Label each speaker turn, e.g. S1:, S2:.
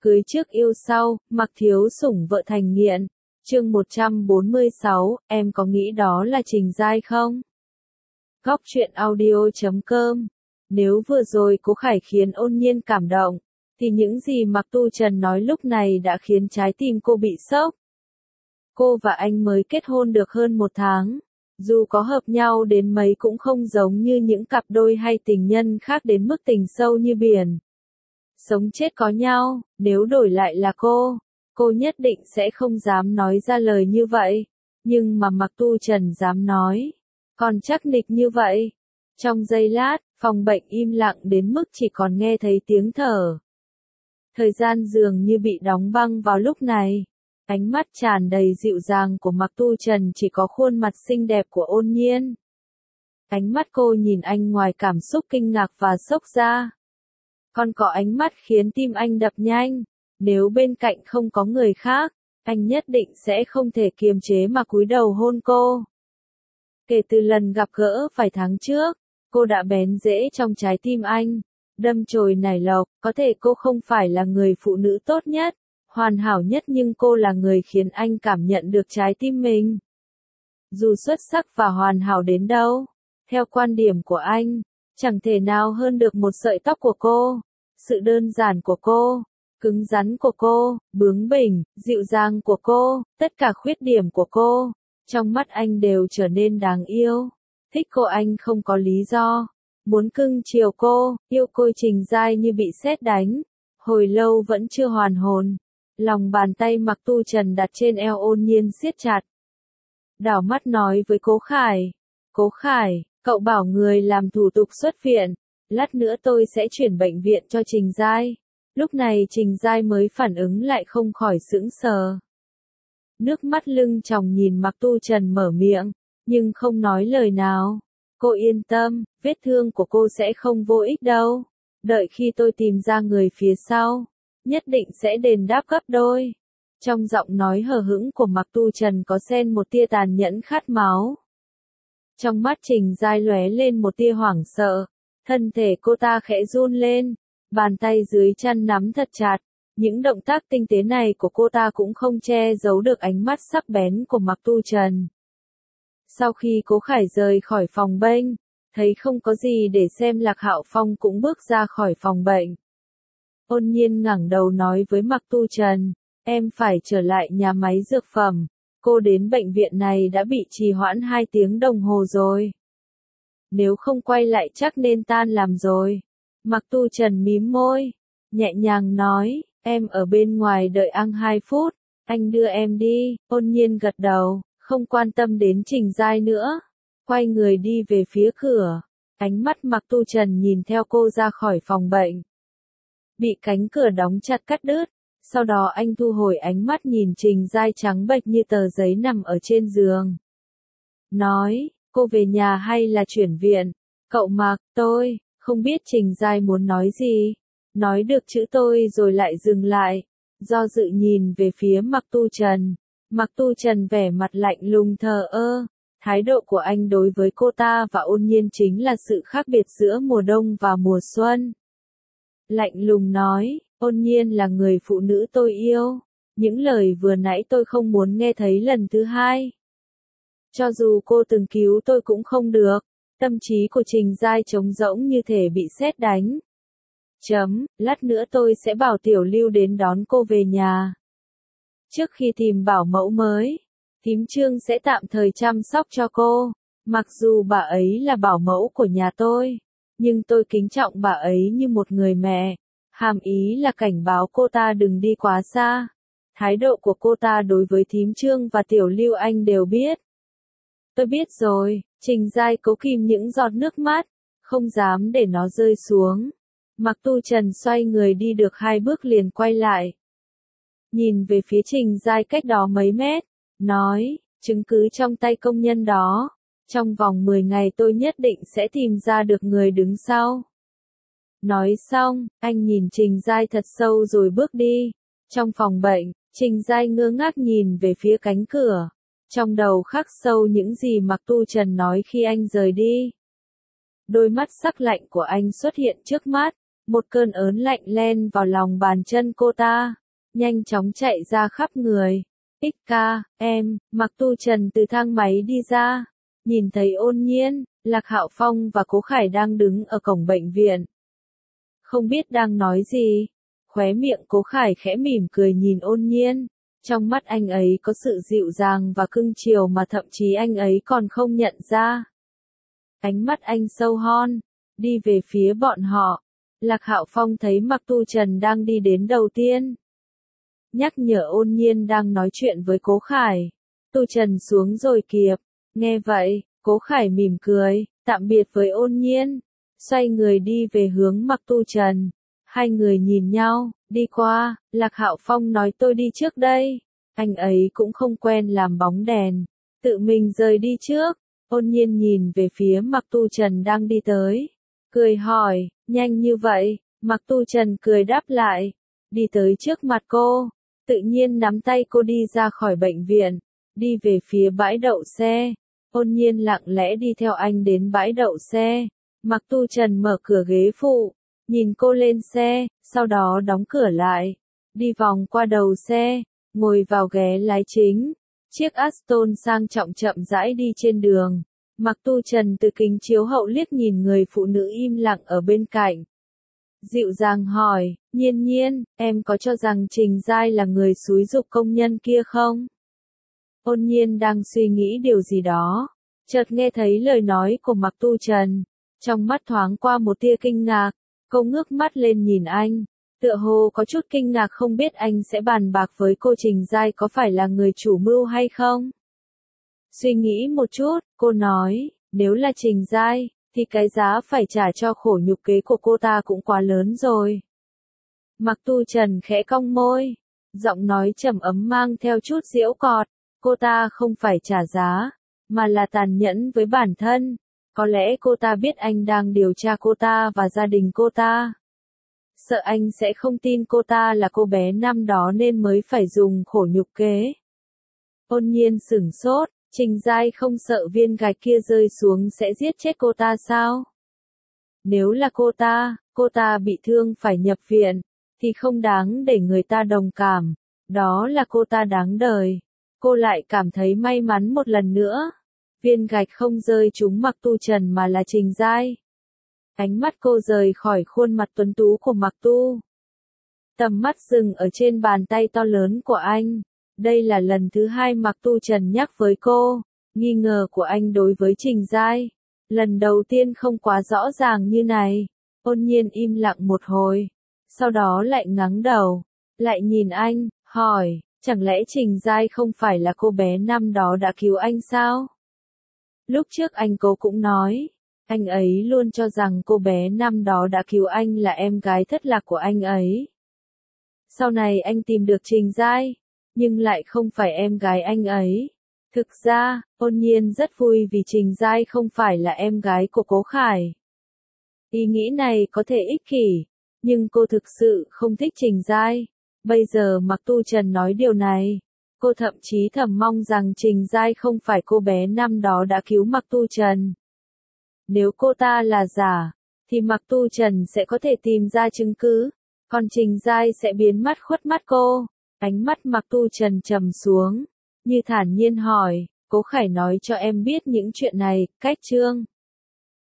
S1: Cưới trước yêu sau, mặc thiếu sủng vợ thành nghiện. Chương 146, em có nghĩ đó là Trình Giai không? Góc truyện audio.com. Nếu vừa rồi Cố Khải khiến Ôn Nhiên cảm động, thì những gì Mạc Tu Trần nói lúc này đã khiến trái tim cô bị sốc. Cô và anh mới kết hôn được hơn 1 tháng. Dù có hợp nhau đến mấy cũng không giống như những cặp đôi hay tình nhân khác đến mức tình sâu như biển. Sống chết có nhau, nếu đổi lại là cô nhất định sẽ không dám nói ra lời như vậy. Nhưng mà Mạc Tu Trần dám nói. Còn chắc nịch như vậy. Trong giây lát, phòng bệnh im lặng đến mức chỉ còn nghe thấy tiếng thở. Thời gian dường như bị đóng băng vào lúc này. Ánh mắt tràn đầy dịu dàng của Mạc Tu Trần chỉ có khuôn mặt xinh đẹp của Ôn Nhiên. Ánh mắt cô nhìn anh ngoài cảm xúc kinh ngạc và sốc ra. Còn có ánh mắt khiến tim anh đập nhanh. Nếu bên cạnh không có người khác, anh nhất định sẽ không thể kiềm chế mà cúi đầu hôn cô. Kể từ lần gặp gỡ vài tháng trước, cô đã bén rễ trong trái tim anh. Đâm chồi nảy lộc, có thể cô không phải là người phụ nữ tốt nhất, hoàn hảo nhất, nhưng cô là người khiến anh cảm nhận được trái tim mình. Dù xuất sắc và hoàn hảo đến đâu, theo quan điểm của anh, chẳng thể nào hơn được một sợi tóc của cô. Sự đơn giản của cô, cứng rắn của cô, bướng bỉnh, dịu dàng của cô, tất cả khuyết điểm của cô, trong mắt anh đều trở nên đáng yêu. Thích cô anh không có lý do. Muốn cưng chiều cô, yêu cô. Trình Giai như bị sét đánh. Hồi lâu vẫn chưa hoàn hồn. Lòng bàn tay Mạc Tu Trần đặt trên eo Ôn Nhiên siết chặt. Đảo mắt nói với Cố Khải. Cố Khải, cậu bảo người làm thủ tục xuất viện. Lát nữa tôi sẽ chuyển bệnh viện cho Trình Giai. Lúc này Trình Giai mới phản ứng lại, không khỏi sững sờ. Nước mắt lưng tròng nhìn Mạc Tu Trần mở miệng, nhưng không nói lời nào. Cô yên tâm, vết thương của cô sẽ không vô ích đâu. Đợi khi tôi tìm ra người phía sau, nhất định sẽ đền đáp gấp đôi. Trong giọng nói hờ hững của Mạc Tu Trần có xen một tia tàn nhẫn khát máu. Trong mắt Trình Giai lóe lên một tia hoảng sợ. Thân thể cô ta khẽ run lên, bàn tay dưới chăn nắm thật chặt. Những động tác tinh tế này của cô ta cũng không che giấu được ánh mắt sắc bén của Mạc Tu Trần. Sau khi Cố Khải rời khỏi phòng bệnh, thấy không có gì để xem, Lạc Hạo Phong cũng bước ra khỏi phòng bệnh. Ôn Nhiên ngẩng đầu nói với Mạc Tu Trần, em phải trở lại nhà máy dược phẩm. Cô đến bệnh viện này đã bị trì hoãn 2 tiếng đồng hồ rồi. Nếu không quay lại chắc nên tan làm rồi. Mạc Tu Trần mím môi, nhẹ nhàng nói, em ở bên ngoài đợi anh 2 phút, anh đưa em đi. Ôn Nhiên gật đầu, không quan tâm đến Trình Giai nữa, quay người đi về phía cửa. Ánh mắt Mạc Tu Trần nhìn theo cô ra khỏi phòng bệnh. Bị cánh cửa đóng chặt cắt đứt, sau đó anh thu hồi ánh mắt nhìn Trình Giai trắng bệch như tờ giấy nằm ở trên giường. Nói, cô về nhà hay là chuyển viện? Cậu Mạc, tôi không biết Trình Giai muốn nói gì. Nói được chữ tôi rồi lại dừng lại, do dự nhìn về phía Mạc Tu Trần. Mạc Tu Trần vẻ mặt lạnh lùng thờ ơ. Thái độ của anh đối với cô ta và Ôn Nhiên chính là sự khác biệt giữa mùa đông và mùa xuân. Lạnh lùng nói, Ôn Nhiên là người phụ nữ tôi yêu. Những lời vừa nãy tôi không muốn nghe thấy lần thứ hai. Cho dù cô từng cứu tôi cũng không được. Tâm trí của Trình Giai trống rỗng như thể bị sét đánh. Lát nữa tôi sẽ bảo Tiểu Lưu đến đón cô về nhà. Trước khi tìm bảo mẫu mới, thím Trương sẽ tạm thời chăm sóc cho cô. Mặc dù bà ấy là bảo mẫu của nhà tôi, nhưng tôi kính trọng bà ấy như một người mẹ. Hàm ý là cảnh báo cô ta đừng đi quá xa. Thái độ của cô ta đối với thím Trương và Tiểu Lưu anh đều biết. Tôi biết rồi. Trình Giai cố kìm những giọt nước mắt, không dám để nó rơi xuống. Mạc Tu Trần xoay người đi được 2 bước liền quay lại. Nhìn về phía Trình Giai cách đó mấy mét, nói, chứng cứ trong tay công nhân đó. Trong vòng 10 ngày tôi nhất định sẽ tìm ra được người đứng sau. Nói xong, anh nhìn Trình Giai thật sâu rồi bước đi. Trong phòng bệnh, Trình Giai ngơ ngác nhìn về phía cánh cửa. Trong đầu khắc sâu những gì Mạc Tu Trần nói khi anh rời đi. Đôi mắt sắc lạnh của anh xuất hiện trước mắt, Một cơn ớn lạnh len vào lòng bàn chân cô ta, nhanh chóng chạy ra khắp người. Ích ca, em, Mạc Tu Trần từ thang máy đi ra, nhìn thấy Ôn Nhiên, Lạc Hạo Phong và Cố Khải đang đứng ở cổng bệnh viện. Không biết đang nói gì, khóe miệng Cố Khải khẽ mỉm cười nhìn Ôn Nhiên, trong mắt anh ấy có sự dịu dàng và cưng chiều mà thậm chí anh ấy còn không nhận ra. Ánh mắt anh sâu hon, đi về phía bọn họ. Lạc Hạo Phong thấy Mạc Tu Trần đang đi đến đầu tiên, nhắc nhở Ôn Nhiên đang nói chuyện với Cố Khải. Tu Trần xuống rồi kịp. Nghe vậy, Cố Khải mỉm cười, tạm biệt với Ôn Nhiên, xoay người đi về hướng Mạc Tu Trần. Hai người nhìn nhau, đi qua, Lạc Hạo Phong nói tôi đi trước đây. Anh ấy cũng không quen làm bóng đèn, tự mình rời đi trước. Ôn Nhiên nhìn về phía Mạc Tu Trần đang đi tới, cười hỏi, nhanh như vậy? Mạc Tu Trần cười đáp lại, đi tới trước mặt cô, tự nhiên nắm tay cô đi ra khỏi bệnh viện, đi về phía bãi đậu xe. Ôn Nhiên lặng lẽ đi theo anh đến bãi đậu xe. Mạc Tu Trần mở cửa ghế phụ, nhìn cô lên xe, sau đó đóng cửa lại, đi vòng qua đầu xe, ngồi vào ghế lái chính. Chiếc Aston sang trọng chậm rãi đi trên đường. Mạc Tu Trần từ kính chiếu hậu liếc nhìn người phụ nữ im lặng ở bên cạnh. Dịu dàng hỏi, Nhiên Nhiên, em có cho rằng Trình Giai là người xúi giục công nhân kia không? Ôn Nhiên đang suy nghĩ điều gì đó, chợt nghe thấy lời nói của Mạc Tu Trần, trong mắt thoáng qua một tia kinh ngạc, cô ngước mắt lên nhìn anh, tựa hồ có chút kinh ngạc không biết anh sẽ bàn bạc với cô Trình Giai có phải là người chủ mưu hay không. Suy nghĩ một chút, cô nói, nếu là Trình Giai, thì cái giá phải trả cho khổ nhục kế của cô ta cũng quá lớn rồi. Mạc Tu Trần khẽ cong môi, giọng nói trầm ấm mang theo chút giễu cợt, cô ta không phải trả giá, mà là tàn nhẫn với bản thân. Có lẽ cô ta biết anh đang điều tra cô ta và gia đình cô ta. Sợ anh sẽ không tin cô ta là cô bé năm đó nên mới phải dùng khổ nhục kế. Ôn Nhiên sửng sốt, Trình Giai không sợ viên gạch kia rơi xuống sẽ giết chết cô ta sao? Nếu là cô ta bị thương phải nhập viện, thì không đáng để người ta đồng cảm, đó là cô ta đáng đời. Cô lại cảm thấy may mắn một lần nữa. Viên gạch không rơi trúng Mạc Tu Trần mà là Trình Giai. Ánh mắt cô rời khỏi khuôn mặt tuấn tú của Mạc Tu. Tầm mắt dừng ở trên bàn tay to lớn của anh. Đây là lần thứ hai Mạc Tu Trần nhắc với cô, nghi ngờ của anh đối với Trình Giai. Lần đầu tiên không quá rõ ràng như này. Ôn Nhiên im lặng một hồi, sau đó lại ngẩng đầu, lại nhìn anh, hỏi, chẳng lẽ Trình Giai không phải là cô bé năm đó đã cứu anh sao? Lúc trước anh cô cũng nói, anh ấy luôn cho rằng cô bé năm đó đã cứu anh là em gái thất lạc của anh ấy. Sau này anh tìm được Trình Giai, nhưng lại không phải em gái anh ấy. Thực ra, Ôn Nhiên rất vui vì Trình Giai không phải là em gái của Cố Khải. Ý nghĩ này có thể ích kỷ, nhưng cô thực sự không thích Trình Giai. Bây giờ Mạc Tu Trần nói điều này, cô thậm chí thầm mong rằng Trình Giai không phải cô bé năm đó đã cứu Mạc Tu Trần. Nếu cô ta là giả, thì Mạc Tu Trần sẽ có thể tìm ra chứng cứ, còn Trình Giai sẽ biến mất khuất mắt cô. Ánh mắt Mạc Tu Trần trầm xuống, như thản nhiên hỏi, Cố Khải nói cho em biết những chuyện này, cách chương.